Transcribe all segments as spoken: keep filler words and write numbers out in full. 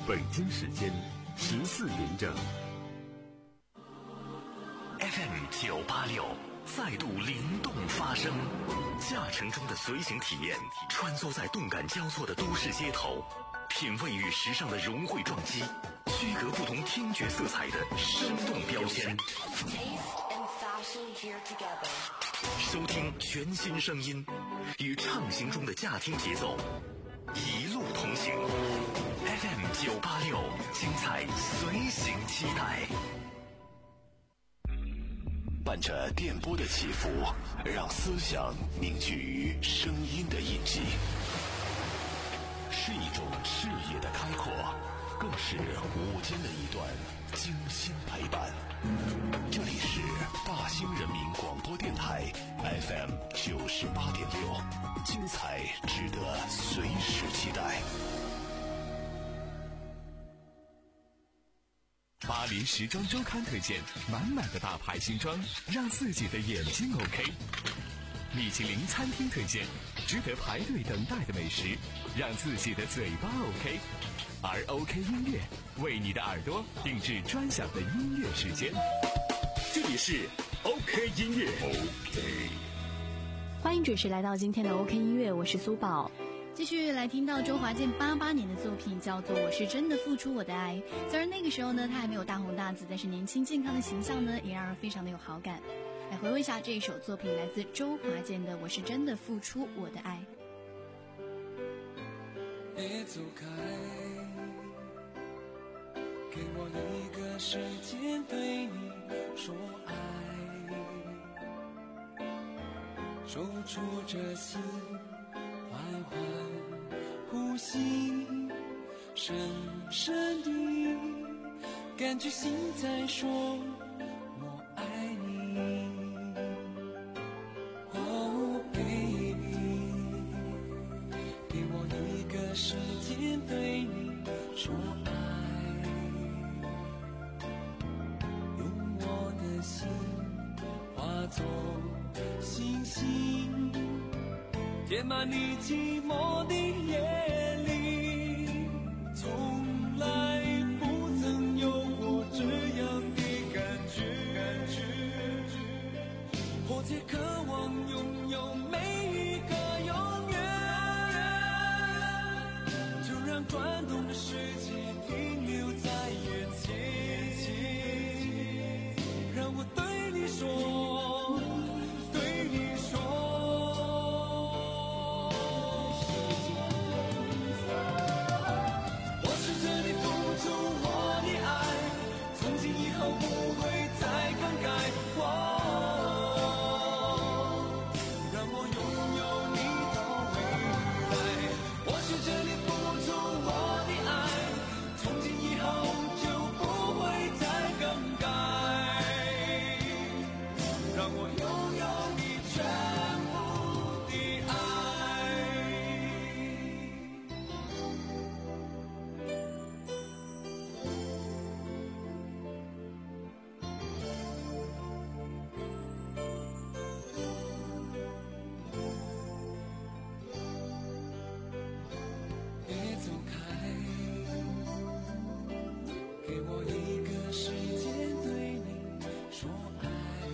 北京时间十四点整。 F M 九八六再度灵动发声，驾乘中的随行体验，穿梭在动感交错的都市街头，品味与时尚的融汇撞击，区隔不同听觉色彩的生动标签。收听全新声音，与畅行中的驾听节奏，一路同行。F M 九八六，精彩随行期待。伴着电波的起伏，让思想凝聚于声音的印记，是一种视野的开阔，更是午间的一段精心陪伴。这里是大兴人民广播电台 F M 九十八点六，精彩值得随时期待。 巴黎时装周刊推荐满满的大牌新装，让自己的眼睛 OK。米其林餐厅推荐值得排队等待的美食，让自己的嘴巴 OK。而 OK 音乐为你的耳朵定制专享的音乐时间。这里是 OK 音乐 OK。 欢迎准时来到今天的 OK 音乐，我是苏宝。 继续来听到周华健八八年的作品，叫做《我是真的付出我的爱》。虽然那个时候呢，他还没有大红大紫，但是年轻健康的形象呢，也让人非常的有好感。来回味一下这一首作品，来自周华健的《我是真的付出我的爱》。 别走开，给我一个时间对你说爱，守住这心，缓缓呼吸，深深地感觉心在说我爱你。Oh baby， 给我一个时间对你说爱，用我的心化作星星，填满你寂寞的夜里，从来不曾有过这样的感觉，迫切渴望拥有每一个永远，就让转动的世界停留在眼前，让我对你说，对你说，不会再更改，哦，让我拥有你到未来。我学着你付出我的爱，从今以后就不会再更改，让我拥有你全部的爱。给我一个时间对你说爱，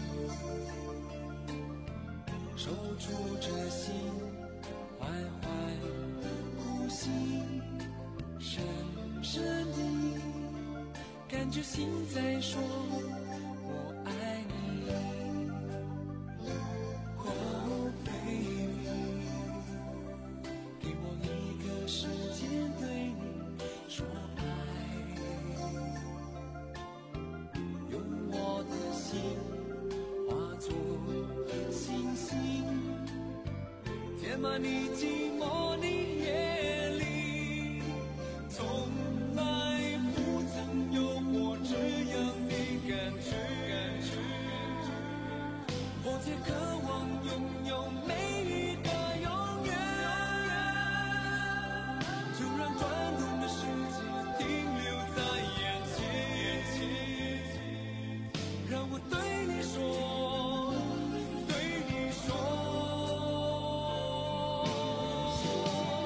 守住这心，缓缓呼吸，深深地感觉心在说我爱你。Oh baby， 给我一个时间对你说爱，化作星星，填满你寂寞的夜里，从来不曾有过这样的感觉，迫切渴望拥有每一个永远，就让转动的世界停留在眼前，让我对你说，对你说。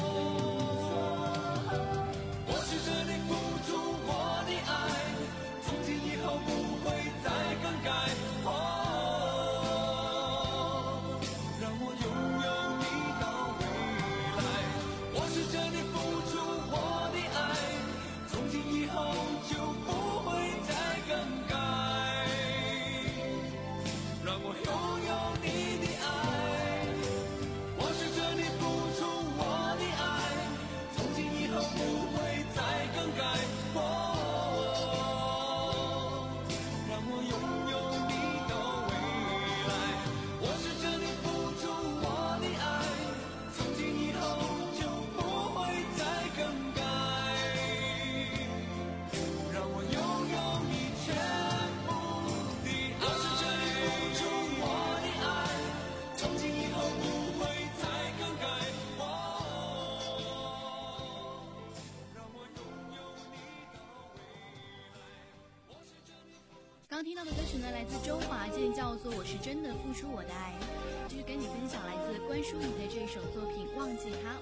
刚听到的歌曲呢，来自周华健，叫做《我是真的付出我的爱》。继续跟你分享来自关淑怡的这一首作品《忘记他》。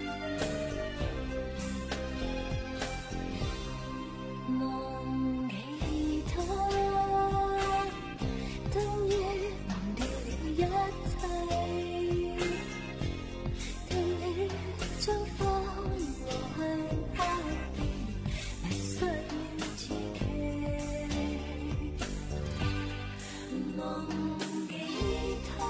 忘記他，等於忘掉了一切，對你將歡和向刻意迷失了自己。忘記他，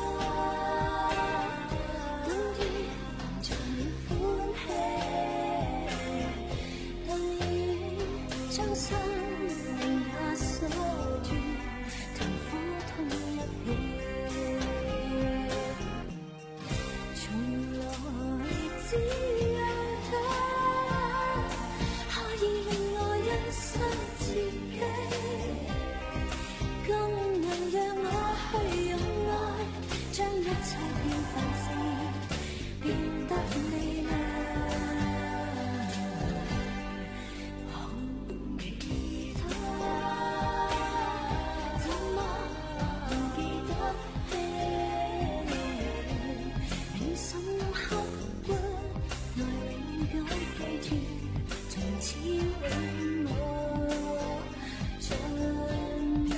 等於忘盡了歡喜，等於將生命也鎖住，痛苦痛一起。從來只有他可以令我欣賞自己，更能讓我去擁愛，將一切變繁事變得美麗。忘記他，怎麼忘記得起？銘心刻骨，內永久記住，從此永無盡期。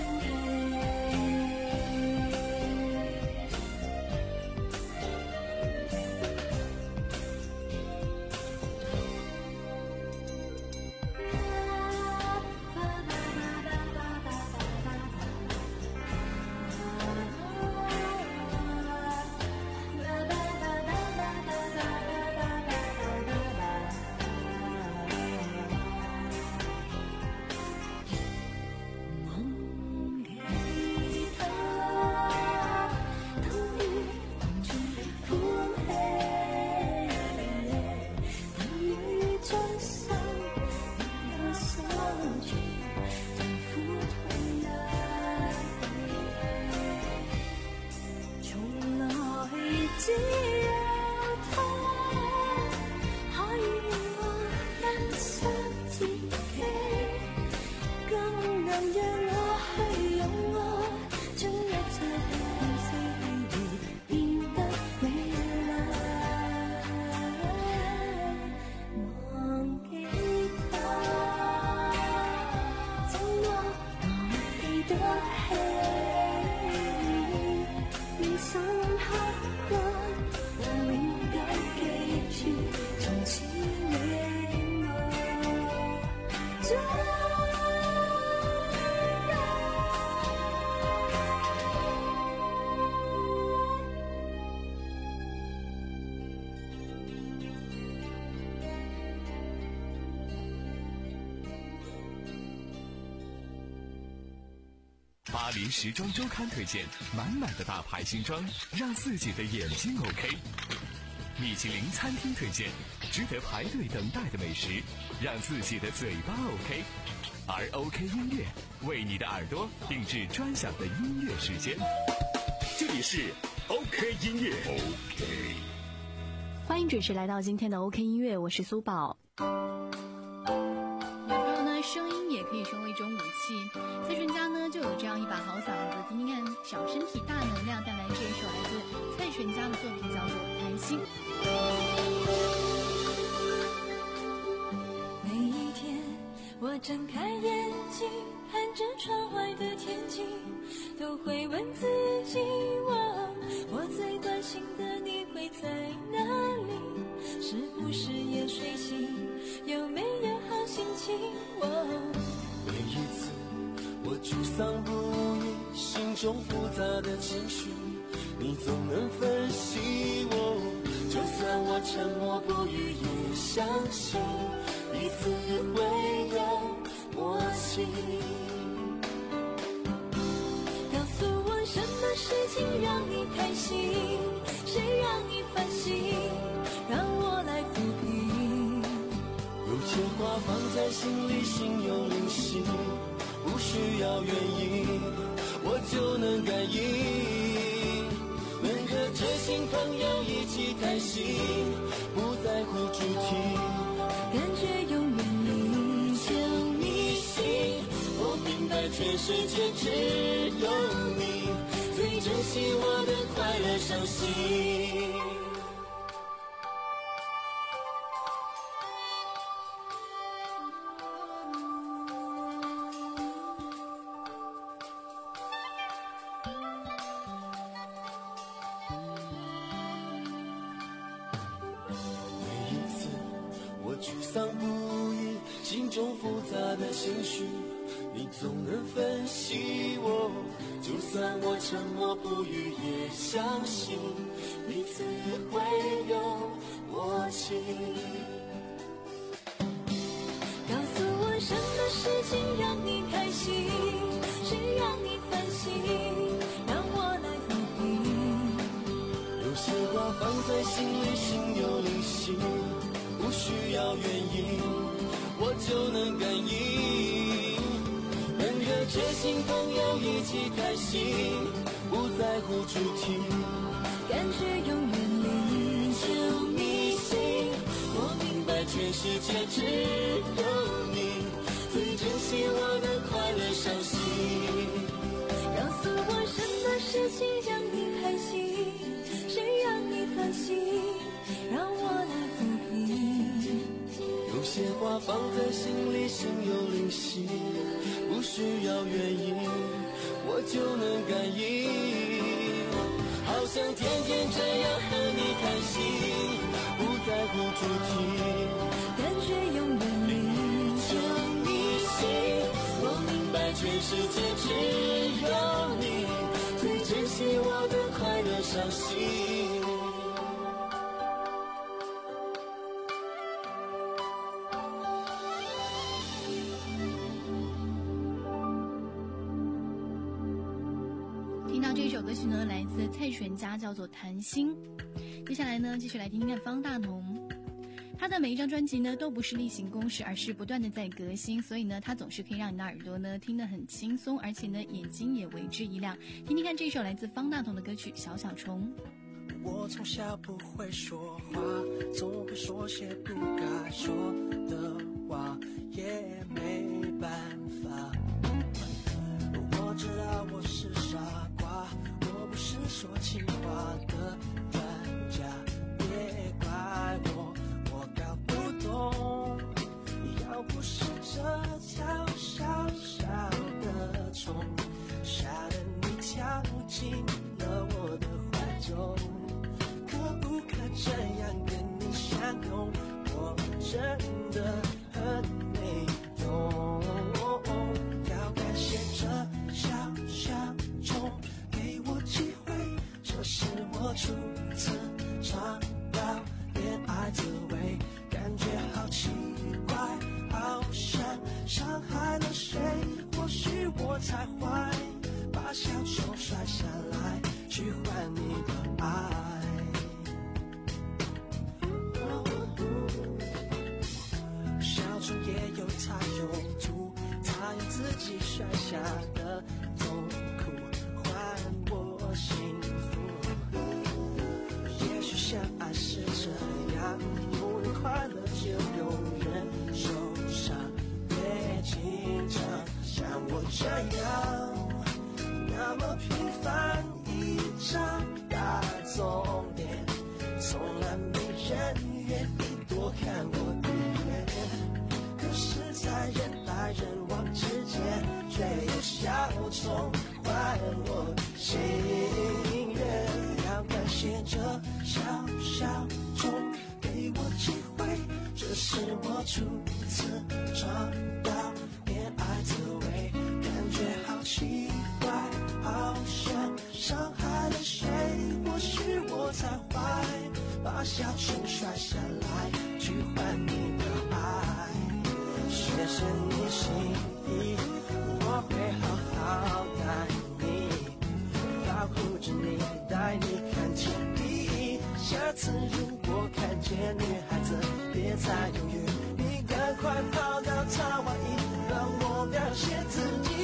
忘記他，等於忘盡了歡喜，等於將生命也鎖住，痛苦痛一起。從來只有他可以令我欣賞自己，更能讓我去擁愛，將一切變四變得美麗。忘記他，怎麼忘記得起？銘心刻骨，那永久記住，從此永無盡。 巴黎时装周刊推荐满满的大牌新装，让自己的眼睛 OK。米其林餐厅推荐值得排队等待的美食，让自己的嘴巴 OK。而 OK 音乐为你的耳朵定制专享的音乐时间。 这里是 OK 音乐 OK。 欢迎准时来到今天的 OK 音乐，我是苏宝。 有时候呢，声音也可以成为一种武器。蔡淳佳呢就有这样一把好嗓子，听听看小身体大能量带来这一首来自蔡淳佳的作品，叫做《谈心》。 每一天，我睁开眼睛，看着窗外的天气，都会问自己，我我最关心的你会在哪里？是不是也睡醒？有没有好心情？我每一次我沮丧不已，心中复杂的情绪，你总能分析我。就算我沉默不语，也相信彼此会有默契。 告诉我什么事情让你开心，谁让你烦心，让我来抚平。 有些话放在心里，心有灵犀，不需要原因，我就能感应。能和知心朋友一起谈心，不在乎主题， 感觉永远你就迷信。 我明白白全世界只有你最珍惜我的快乐伤心。每一次我沮丧不已，心中复杂的情绪，你总能分析我，就算我沉默不语，也相信彼此会有默契。 告诉我什么事情让你开心，谁让你烦心，让我来抚平。 有些话放在心里，心有灵犀，不需要原因，我就能感应。能和知心朋友一起开心，不在乎主题， 感觉永远离就迷信。我明白全世界只有你最珍惜我的快乐伤心。 告诉我什么事情让你开心，谁让你烦心，让我来抚平。 有些话放在心里，心有灵犀，不需要原因，我就能感应。好想天天这样和你开心，不在乎主题， 感觉永远离就迷信。我明白全世界只有你最珍惜我的快乐伤心。 听到这首歌曲呢，来自蔡淳佳，叫做《谈心》。接下来呢，继续来听听看方大同。他的每一张专辑呢，都不是例行公事，而是不断的在革新，所以呢，他总是可以让你的耳朵呢听得很轻松，而且呢，眼睛也为之一亮。听听看这首来自方大同的歌曲《小小虫》。 我从小不会说话，总会说些不该说的话，也没办法。我知道我是傻瓜，我不是说情话的专家，别怪我，我搞不懂。要不是这条小小的虫，吓得你跳进了我的怀中，可不可这样跟你相拥？我真的很没用。要感谢这小小虫给我机会，这是我初次尝到恋爱滋味，感觉好奇怪，好像伤害了谁。或许我太坏，把小虫摔下来去换你的爱。小虫也有它用途，它用自己摔下的痛苦换我幸福。也许相爱是这样，有人快乐就有人受伤，别紧张，像我这样那么平凡一张大众脸，从来没人愿意多看我一眼。可是在人来人往之间，却有小虫换我心愿。要感谢这小小虫给我机会，这是我初次尝到恋爱滋味，感觉好奇怪，好像伤害了谁。或许我太坏，把小虫摔下来去换你的爱。谢谢你心意，我会好好待你，保护着你，带你看天地。下次如果看见女孩子，别再犹豫，你赶快跑到她外衣，让我表现自己。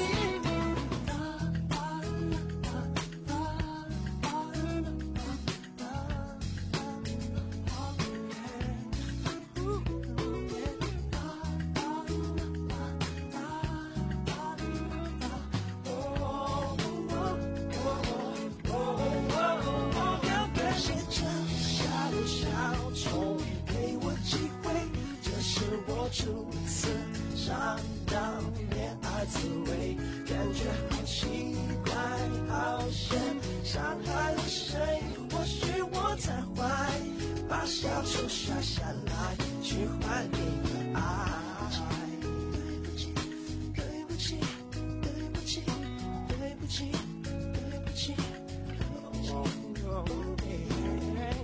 来滋味，感觉好奇怪，好险伤害了谁？或许我太坏，把小丑摔下来，去换你的爱。对不起，对不起，对不起，对不起，对不起。Oh, oh, yeah.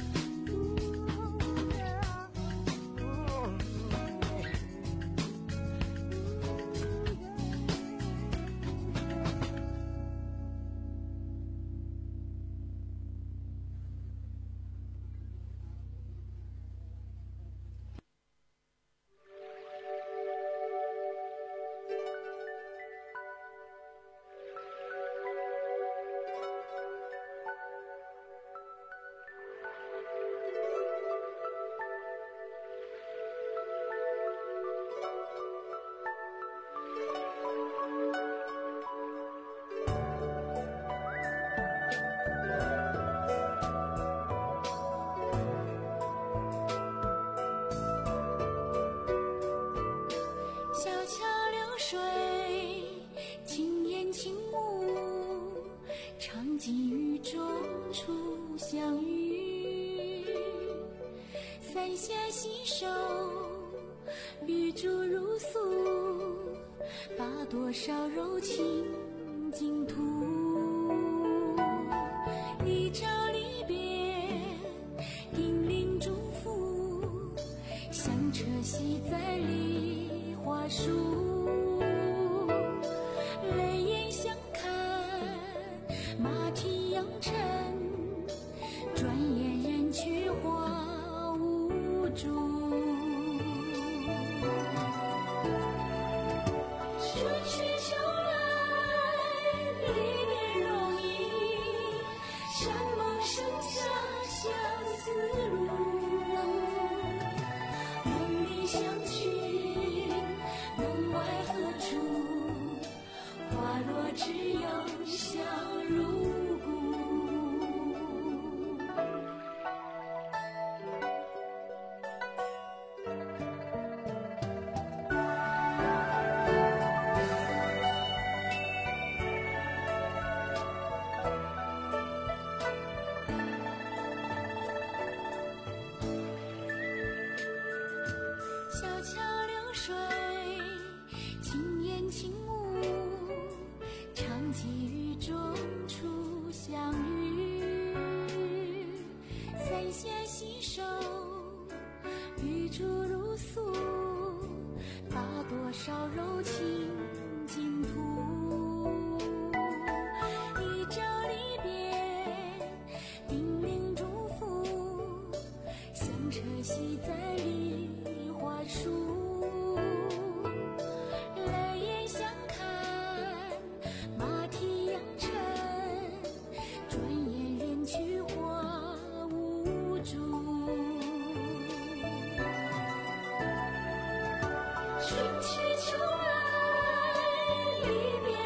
多少柔情净土，一朝离别，叮咛嘱咐，像车系在梨花树，泪眼相看，马蹄扬尘，转眼人去花无主。春去秋来，离别容易，山盟剩下相思路。梦里相去，梦外何处？花落只有香如故。小桥流水，轻烟轻舞，长期雨中初相遇，三峡洗手，玉珠如素，把多少柔情净土。一朝离别，叮咛嘱咐，像车系在梨花树，泪眼相看，马蹄扬尘，转眼人去花无主。春去秋来，离别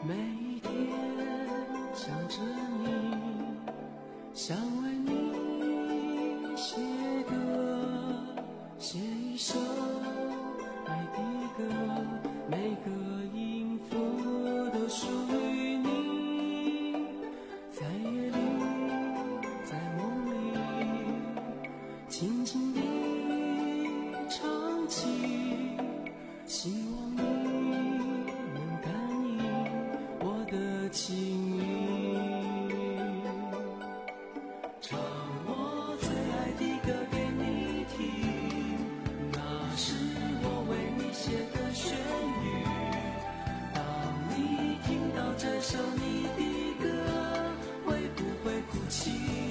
每一天想着你，想为你写歌，写一首爱的歌，每个音符都属于你，在夜里，在梦里，轻轻地唱起，希望你能感应我的情意，唱我最爱的歌给你听，那是我为你写的旋律，当你听到这首你的歌，会不会哭泣？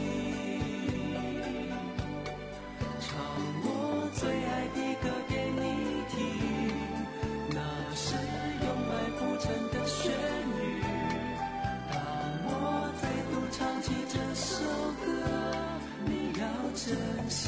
唱我最爱的歌给你听，那是用爱谱成的旋律，当我再度唱起这首歌，你要珍惜。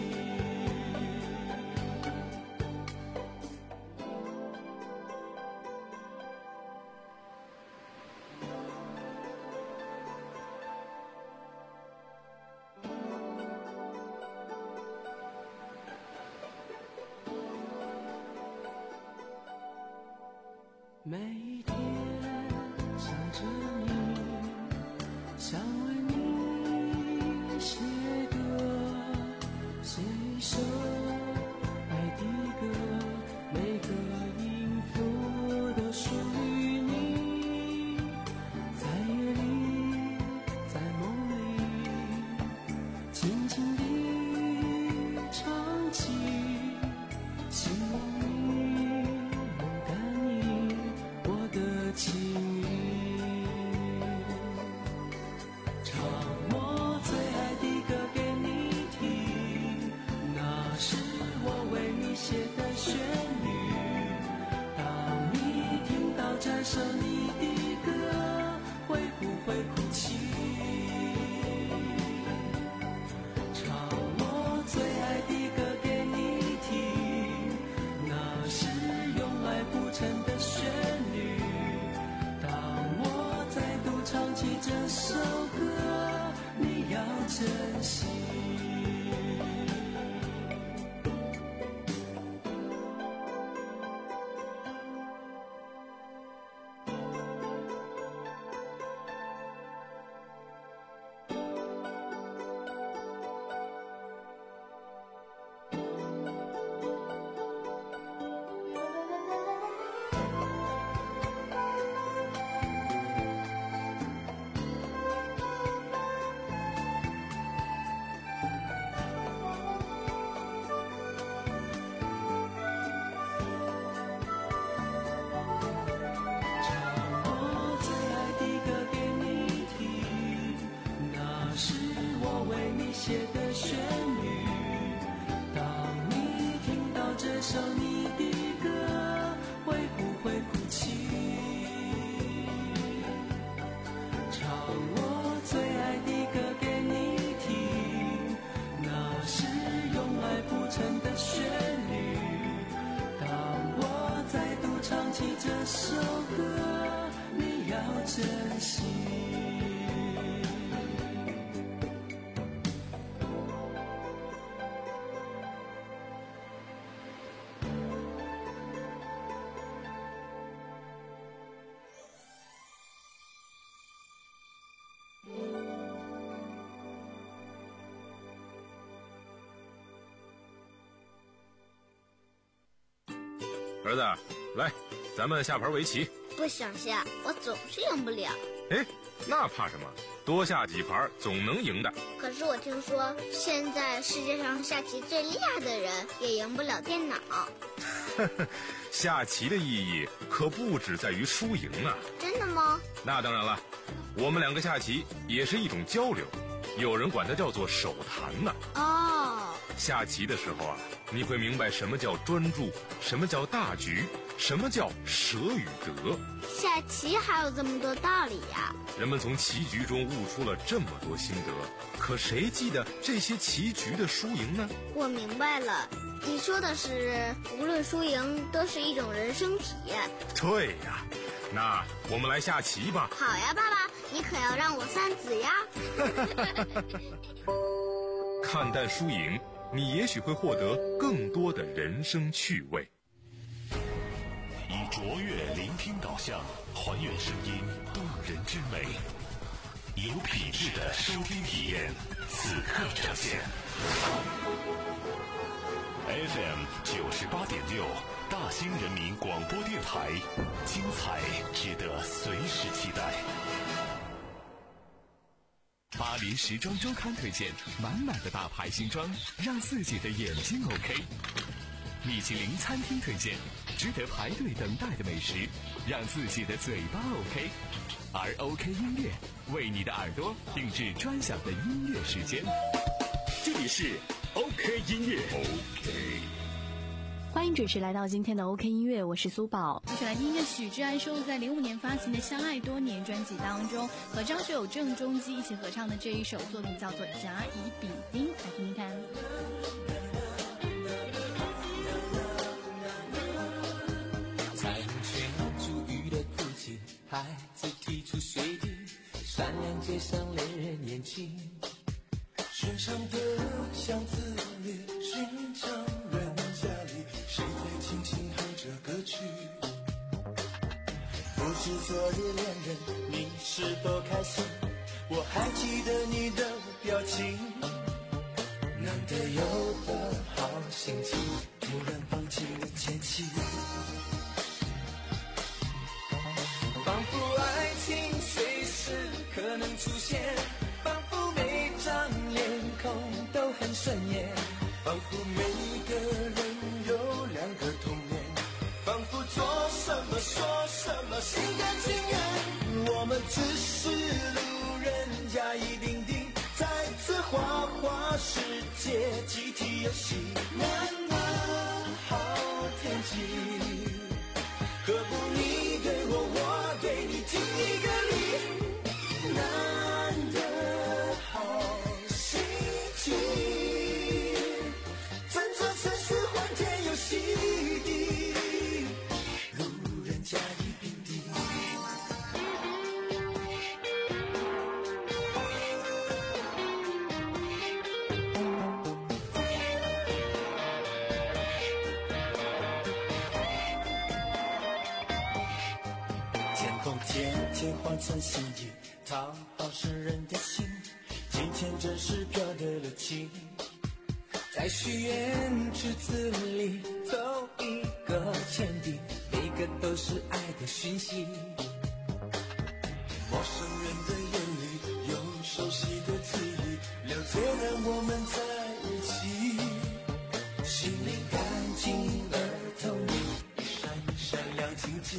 每一天想着你，想为你写歌，写一首爱的歌，每个音符都属于你，在夜里，在梦里，轻轻地唱起，希望你能感应我的情意，唱我最爱的歌给你听，那是我为你写的旋律，当你听到这首你的歌，会不会哭泣？唱我最爱的歌给你听，那是用爱谱成的旋律，当我再度唱起这首歌，你要珍惜。写的旋律，当你听到这首你的歌，会不会哭泣？唱我最爱的歌给你听，那是用爱谱成的旋律，当我再度唱起这首歌，你要珍惜。 儿子，来，咱们下盘围棋。 不想下，我总是赢不了。 哎，那怕什么？多下几盘总能赢的。 可是我听说，现在世界上下棋最厉害的人也赢不了电脑。 下棋的意义可不只在于输赢啊。 真的吗？ 那当然了，我们两个下棋也是一种交流，有人管它叫做手谈呢。 哦。 下棋的时候啊，你会明白什么叫专注，什么叫大局，什么叫舍与得。 下棋还有这么多道理呀！ 人们从棋局中悟出了这么多心得，可谁记得这些棋局的输赢呢？ 我明白了，你说的是无论输赢都是一种人生体验。 对呀， 那我们来下棋吧。 好呀，爸爸，你可要让我三子呀。 看淡输赢，你也许会获得更多的人生趣味。 以卓越聆听导向，还原声音动人之美，有品质的收听体验，此刻呈现。F M 九十八点六，大兴人民广播电台，精彩值得随时期待。 巴黎时装周刊推荐满满的大牌新装，让自己的眼睛 OK。米其林餐厅推荐值得排队等待的美食，让自己的嘴巴 OK。而 OK 音乐为你的耳朵定制专享的音乐时间。 这里是 OK 音乐 OK。 欢迎准时来到今天的 OK 音乐，我是苏宝。 继续来听一个许志安收录在零五年发行的《相爱多年》专辑当中，和张学友、郑中基一起合唱的这一首作品叫做《甲乙丙丁》，来听听看。 彩虹圈珠玉的哭泣，孩子提出水滴，闪亮街上恋人眼睛，寻常的巷子里，寻常人家里，谁在轻轻哼着歌曲？不知昨日恋人你是否开心？我还记得你的表情，难得有的好心情，突然放弃了前妻。仿佛爱情随时可能出现，仿佛每张脸孔都很顺眼，仿佛每个人有两个童年，仿佛做什么说什么心甘情愿。我们只是路人甲乙丙丁，在此花花世界集体游戏，难得好天气，何不你对我，我对你，尽一个礼，难得好心情，整座城市欢天又喜地，路人甲乙丙丁。天空天天换成心意，讨好世人的心，今天真是飘得了情，在许愿池子里投一个铅笔，每个都是爱的讯息。陌生人的眼里有熟悉的记忆，了解让我们在一起，心灵干净而透明，一闪一闪亮晶晶。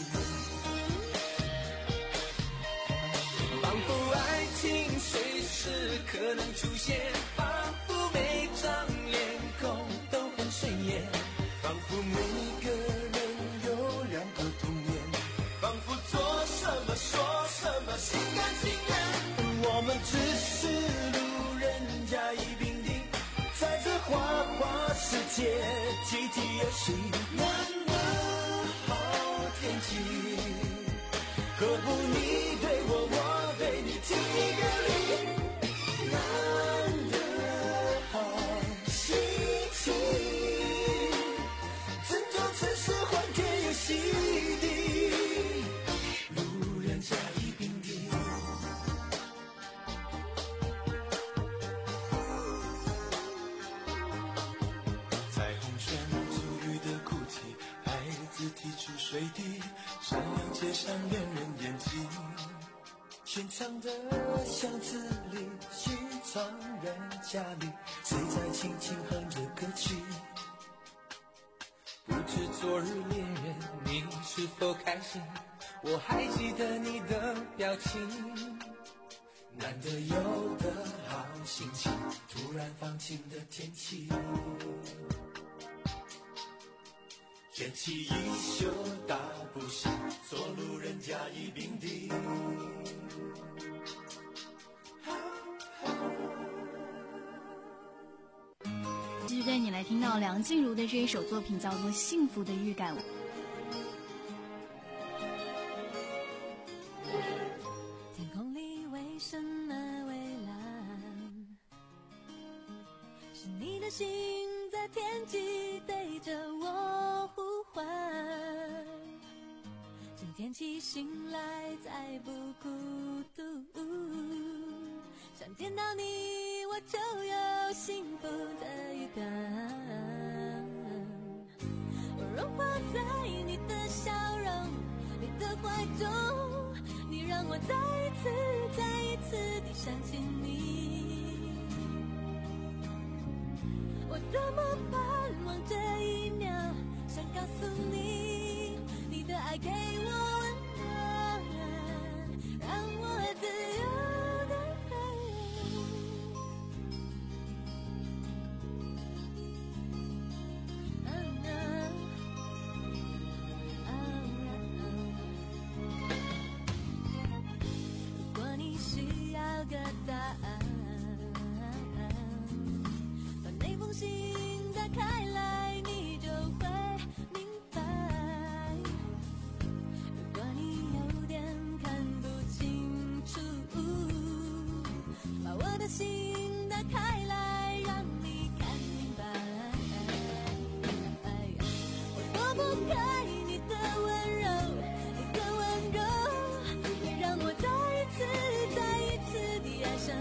仿佛爱情随时可能出现，仿佛每张脸孔都很顺眼，仿佛每个人有两个童年，仿佛做什么说什么心甘情愿。我们只是路人甲乙丙丁，在这花花世界集体游戏，难得好天气，何不你对我，我对你，尽一个礼，难得好心情，整座城市欢天又喜地，路人甲乙丙丁。彩虹圈珠玉的哭泣，孩子提出水滴，闪亮街上恋人眼睛，寻常的巷子里，寻常人家里，谁在轻轻哼着歌曲？不知昨日恋人你是否开心？我还记得你的表情，难得有的好心情，突然放晴的天气，天气一宿大不幸，做路人甲乙丙丁。 继续带你来听到梁静茹的这一首作品，叫做《幸福的预感》。 天起醒来再不孤独，想见到你我就有幸福的预感，我融化在你的笑容，你的怀中，你让我再一次再一次地想起你，我多么盼望这一秒，想告诉你，你的爱给我温暖，让我自由的飞。啊啊啊啊如果你需要个答案，把那封信打开来，你就会明白。如果你有点看不清楚，把我的心打开来，让你看明白。我躲不开你的温柔，你的温柔，你让我再一次再一次地爱上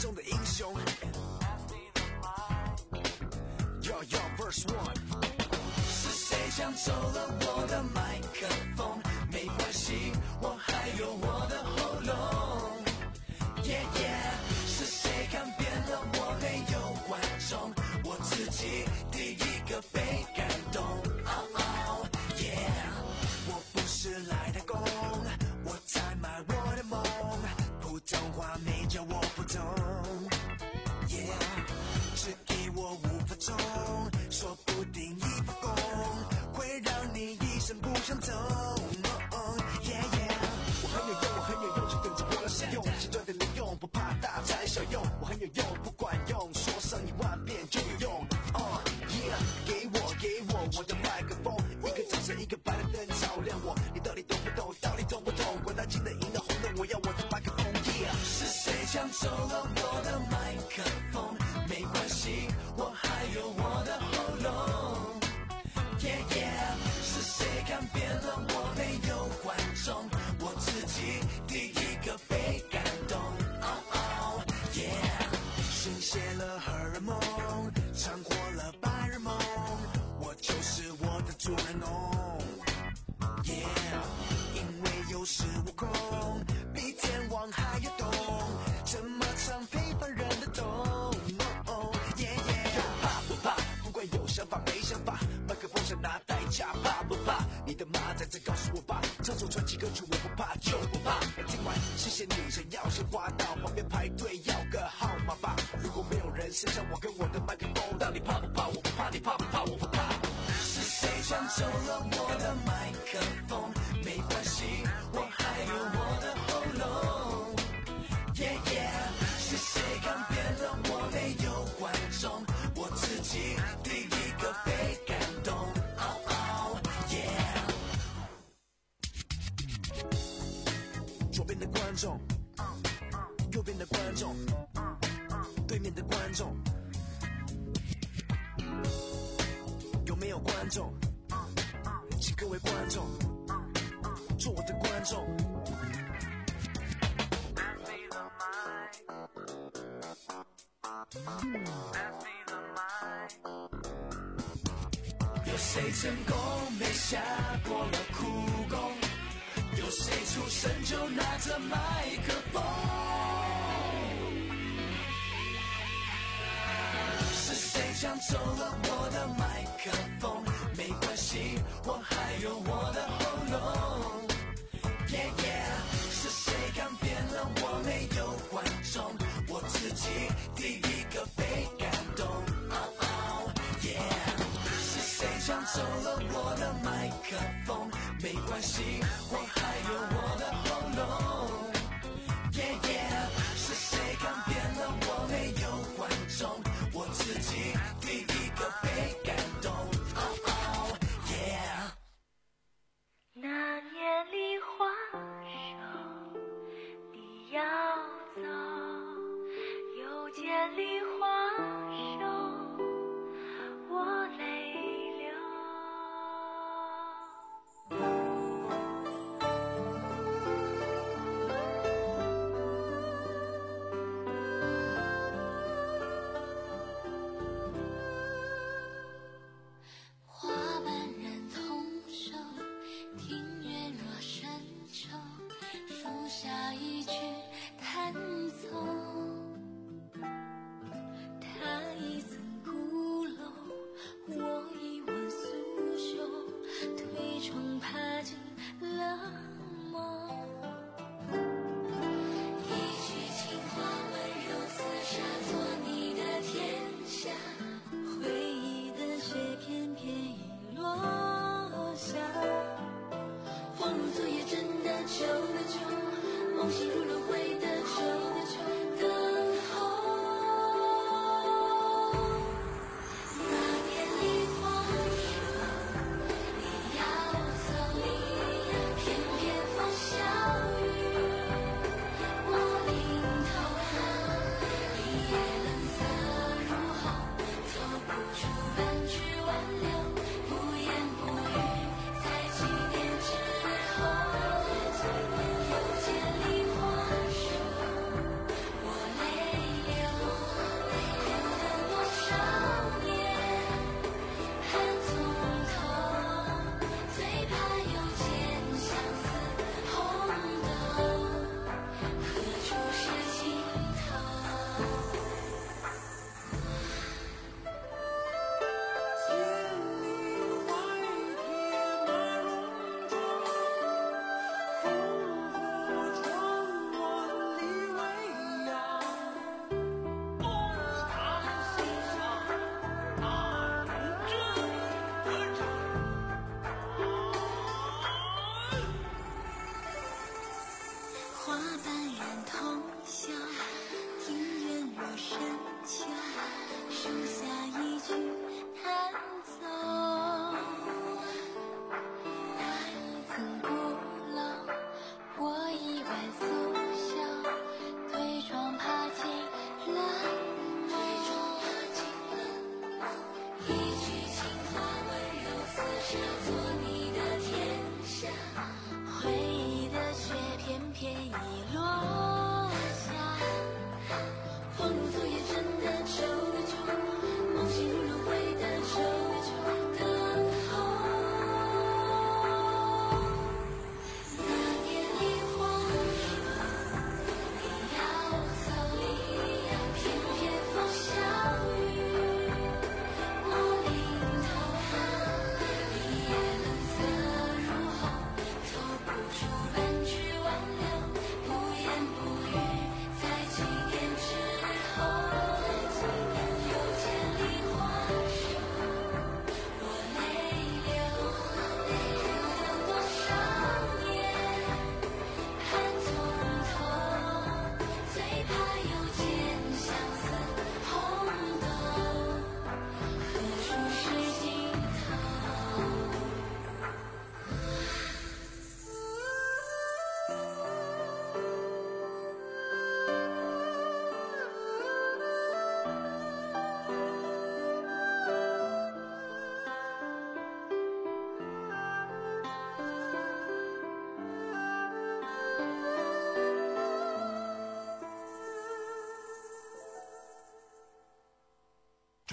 中的英雄。Yo yo verse one， 是谁抢走了我的麦克风？没关系，我还有我的喉咙。Yeah yeah， 是谁看扁了我没有观众？我自己第一个被感动。Oh oh yeah， 我不是来打工，我在卖我的梦。普通话没教我不懂。Yeah， 只给我五分钟，说不定一发功会让你一生不想走。Oh, yeah, yeah， 我很有用，我很有用，就等着我来使用。简短的利用，不怕大材小用。我很有用，不管用，说上一万遍就有用。Oh, yeah， 给我给我我的麦克风，一个掌声，一个白的灯照亮我。你到底懂不懂？到底懂不懂？管他金的、银的、红的，我要我的麦克风。Yeah， 是谁抢走了我的麦克风？没关系，我还有我的喉咙。Yeah yeah， 是谁看扁了我没有观众？我自己第一个被感动。Oh oh yeah， 宣泄了荷尔蒙，尝过了白日梦，我就是我的主人翁。Yeah， 因为有恃无恐，比天王还要懂，怎么唱非凡人的懂。Oh yeah yeah， 怕不怕？不管有想法没想法，麦克风想拿代价，怕不怕？你的马仔在告诉我吧，唱首传奇歌曲我不怕就不怕。听完谢谢你，想要先滑到旁边排队要个号码吧。如果没有人剩下我跟我的麦克风，到底怕不怕？我不怕，你怕不怕？我不怕。是谁抢走了我的麦克风？没关系，我还有我的喉咙。Yeah yeah， 是谁看扁了我没有观众？我自己第一个被感动。Oh oh yeah， 左边的观众，右边的观众，对面的观众，有没有观众？请各位观众做我的观众。有谁成功没下过了苦功？有谁出生就拿着麦克风？是谁抢走了我的麦克风？没关系，我还有我的喉咙。Yeah yeah， 是谁看扁了我没有观众？我自己第一个被感动。Oh oh yeah， 是谁抢走了我的麦克风？没关系，我还有我的喉咙。Yeah yeah， 是谁看扁了我没有观众？我自己第一个被感动。Oh oh yeah， 那年梨花瘦，你要走，又见梨花瘦，我泪流。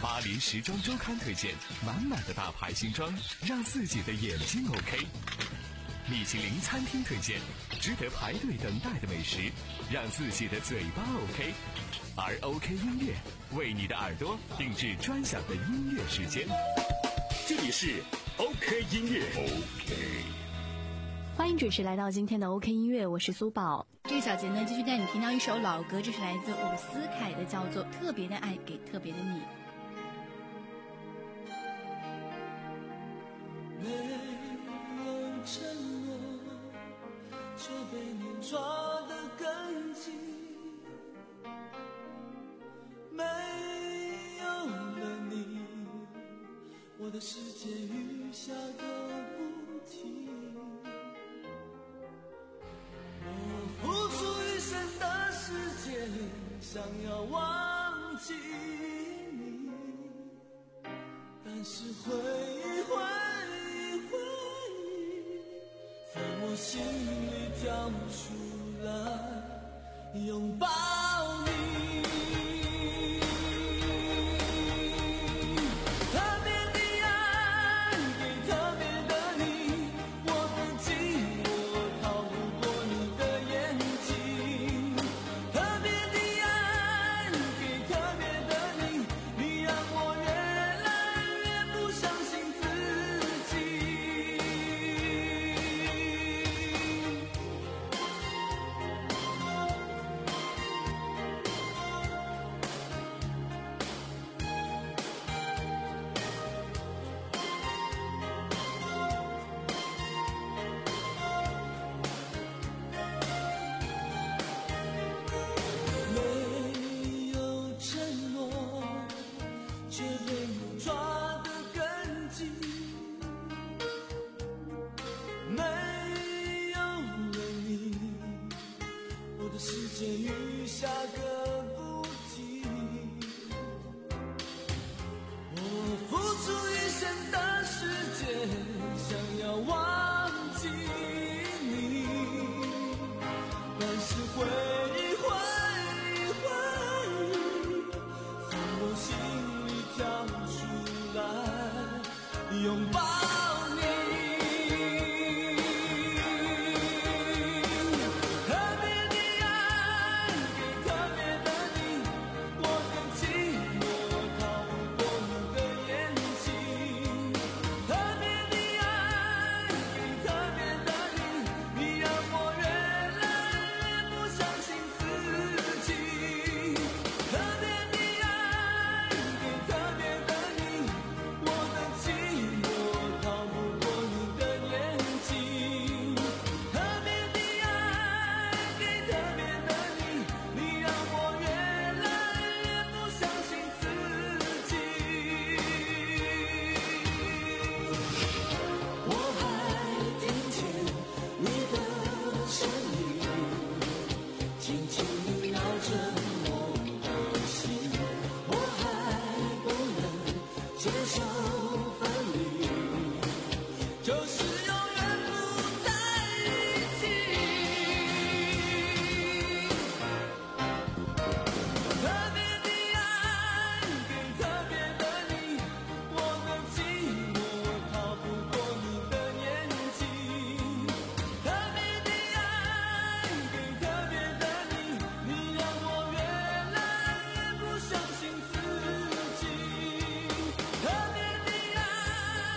巴黎时装周刊推荐满满的大牌新装，让自己的眼睛 OK。米其林餐厅推荐值得排队等待的美食，让自己的嘴巴 OK。而 OK 音乐为你的耳朵定制专享的音乐时间。 这里是 OK 音乐 OK。 欢迎准时来到今天的 OK 音乐，我是苏宝。 这个小节呢，继续带你听到一首老歌，这是来自伍思凯的，叫做《特别的爱给特别的你》。 没有承诺，却被你抓得更紧。没有了你，我的世界雨下个不停。我付出一生的时间，想要忘记你，但是回忆回忆回忆，在我心里跳出来拥抱你。拥抱你，特别的爱给特别的你，我的寂寞逃不过你的眼睛。特别的爱给特别的你，你让我越来越不相信自己。特别的爱给特别的你，我的寂寞逃不过你的眼睛。特别的爱给特别的你，你让我越来越不相信自己。我还听见你的声音，轻轻地绕着我的心。我还不能接受分离，就是永远不在一起。特别的爱给特别的你，我的寂寞逃不过你的眼睛。特别的爱给特别的你，你让我越来越不相信自己。特别的爱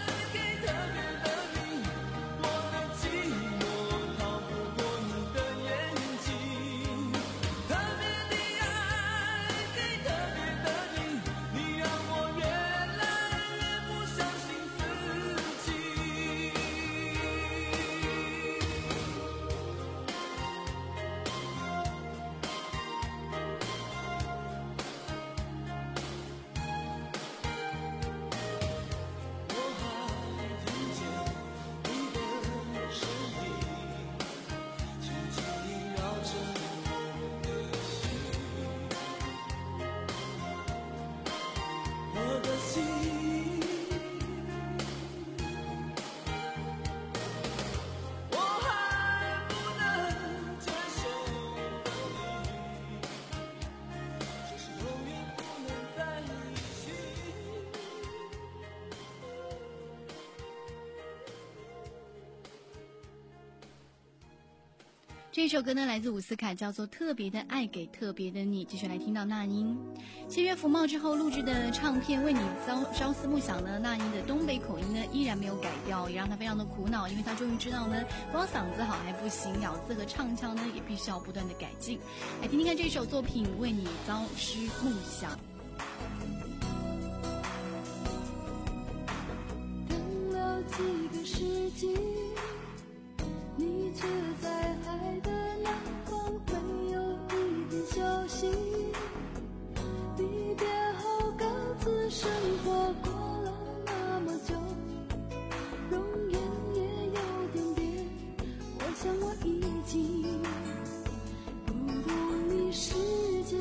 这首歌呢来自伍思凯，叫做《特别的爱给特别的你》。继续来听到那英签约福茂之后录制的唱片《为你朝朝思暮想》呢，那英的东北口音呢依然没有改掉，也让他非常的苦恼，因为他终于知道呢，光嗓子好还不行，咬字和唱腔呢也必须要不断的改进。来听听看这首作品《为你朝思暮想》。 等了几个世纪，你却在海的那方没有一点消息。离别后各自生活，过了那么久，容颜也有点变。我想我已经不懂你世界，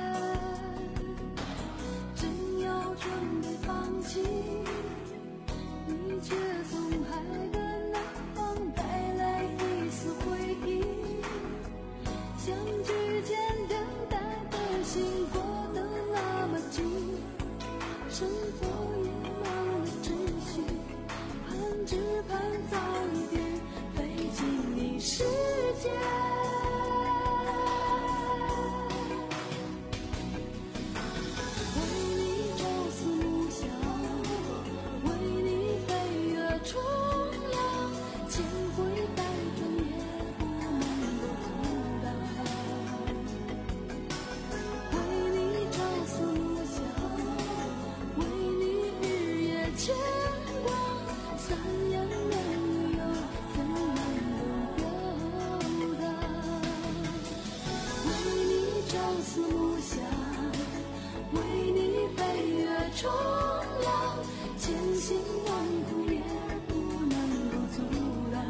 正要准备放弃，你却从海的那方带来一丝回忆。相聚前等待的心过得那么近，生活也忘了秩序，盼只盼早一点飞进你世界。为你朝思暮想，为你飞越重洋，千回百转也不能够阻挡。为你朝思暮想，为你日夜牵挂，三言两语又怎能够表达？为你朝思暮想，为你飞越重洋，千辛万苦也不能够阻挡。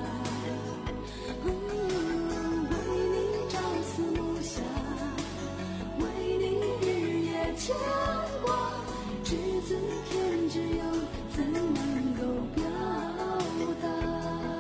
为你朝思暮想，为你日夜牵挂，只字片只有怎能够表达？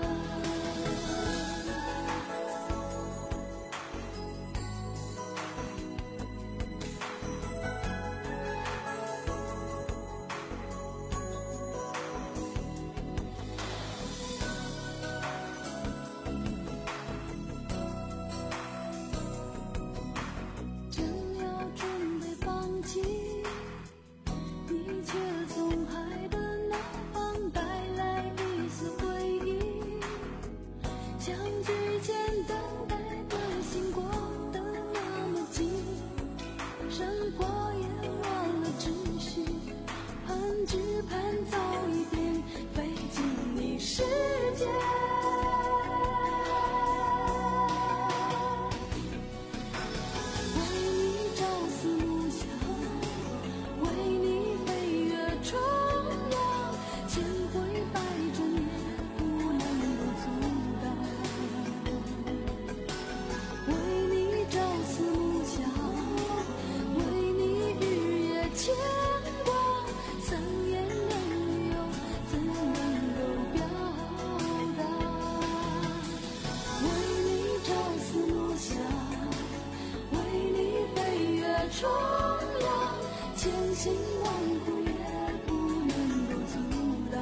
正要准备放弃，你却从海的那方带来一丝回忆。相聚前等待的心过得那么近，生活也忘了秩序，盼只盼早一点飞进你世界。为你朝思暮想，为你飞越重洋，千回百转也不能够阻挡。为你朝思暮想，为你日夜牵挂，三言两语又怎能够表达？为你朝思暮想，为你飞越重洋，千辛万苦也不能够阻挡。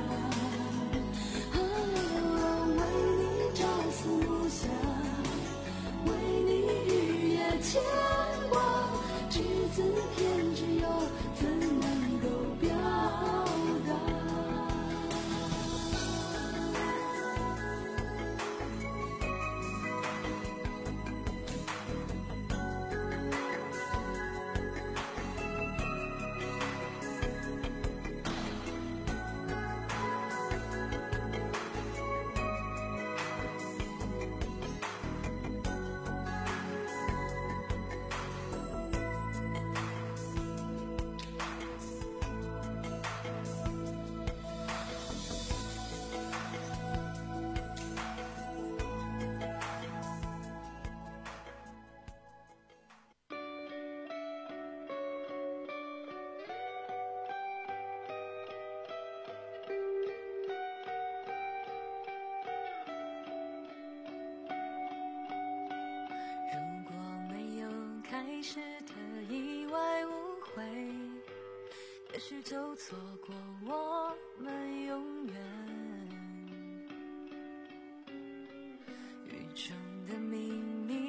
为你朝思暮想，为你日夜牵挂，只字片只有怎能够表达？ 如果没有开始的意外误会，也许就错过我们永远。宇宙的秘密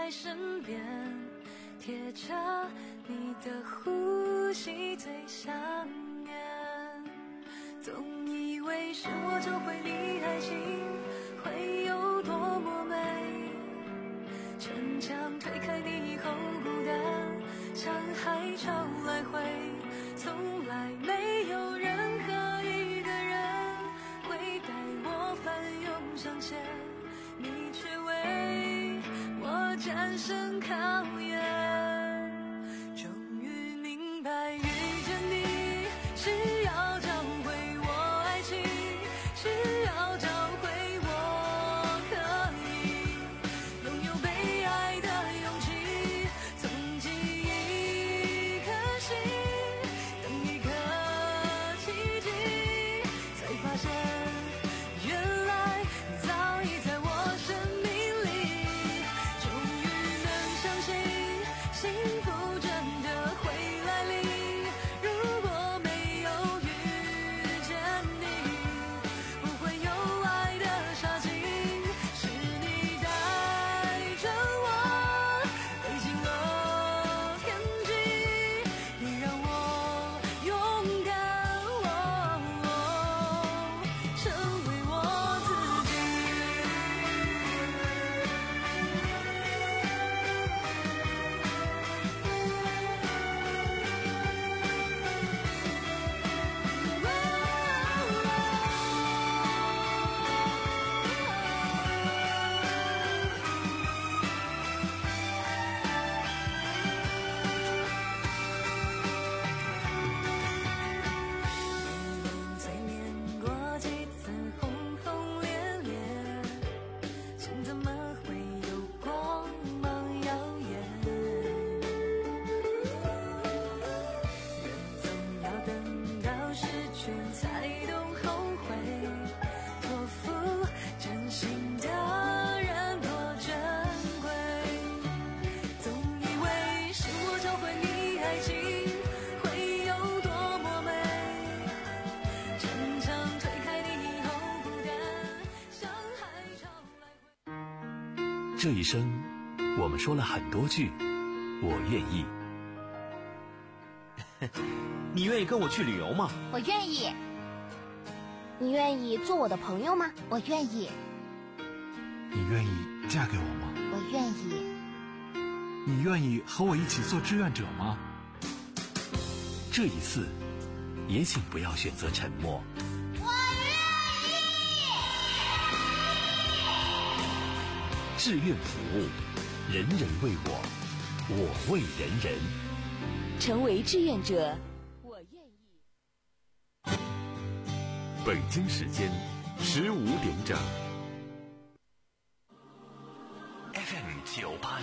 在身边，贴着你的呼吸最想念。总以为是我教会你爱情会有多么美，城墙推开你以后孤单，像海潮来回，从来没有任何一个人会带我翻涌向前，你却为我战胜考验。终于明白遇见你是要教会我爱情，是要教会我可以拥有被爱的勇气，从记一颗心等一颗奇迹，才发现原来早已在我生命里。终于能相信幸福真的会来临，如果没有遇见你，不会有爱的杀青，是你带着我飞进了天际，你让我勇敢，成为我自己。催眠过几次轰轰烈烈，心怎么会有光芒耀眼？人总要等到失去才懂后悔，托付真心的人多珍贵。总以为是我教会你爱情会有多么美，城墙推开你以后孤单，像海潮来回。 这一生，我们说了很多句“我愿意”。 你愿意跟我去旅游吗？ 我愿意。你愿意做我的朋友吗？我愿意。 你愿意嫁给我吗？ 我愿意。 你愿意和我一起做志愿者吗？ 这一次，也请不要选择沉默。 我愿意。 志愿服务，人人为我，我为人人。 成为志愿者，我愿意。 北京时间十五点整。 F M 九八